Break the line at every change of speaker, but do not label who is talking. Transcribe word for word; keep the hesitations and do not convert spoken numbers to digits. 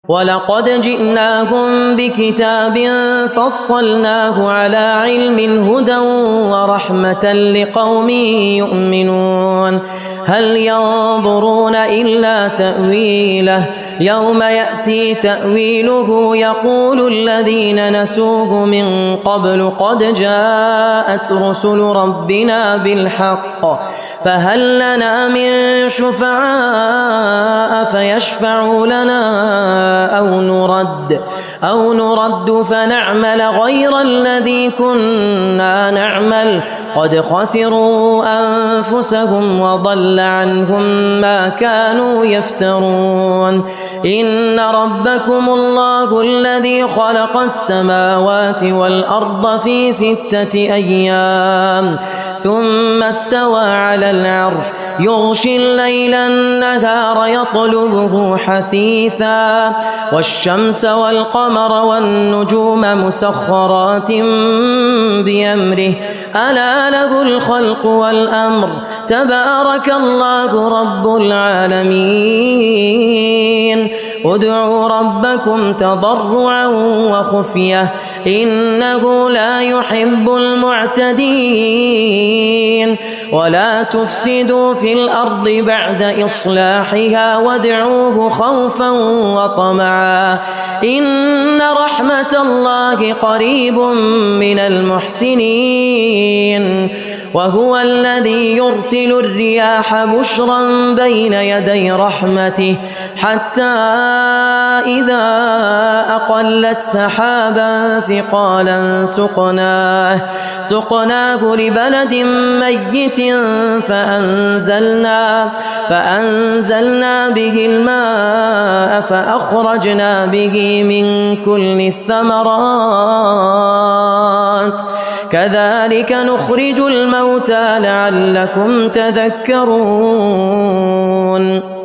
ولقد جئناهم بكتاب فصلناه على علم هدى ورحمة لقوم يؤمنون هل ينظرون إلا تأويله يوم يأتي تأويله يقول الذين نسوه من قبل قد جاءت رسل ربنا بالحق فهل لنا من شفعاء فيشفعوا لنا أو نرد أو نرد فنعمل غير الذي كنا نعمل قد خسروا أنفسهم وضل عنهم ما كانوا يفترون إن ربكم الله الذي خلق السماوات والأرض في ستة أيام ثم استوى على العرش يغشي الليل النهار يطلبه حثيثا والشمس والقمر والنجوم مسخرات بأمره ألا له الخلق والأمر تبارك الله رب العالمين ادعوا ربكم تضرعا وخفية إنه لا يحب المعتدين ولا تفسدوا في الأرض بعد إصلاحها وادعوه خوفا وطمعا إن رحمة الله قريب من المحسنين وهو الذي يرسل الرياح بشرا بين يدي رحمته حتى إذا أقلت سحابا ثقالا سقناه سقناه لبلد ميت فأنزلنا فأنزلنا به الماء فأخرجنا به من كل الثمرات كذلك نخرج الموتى لعلكم تذكرون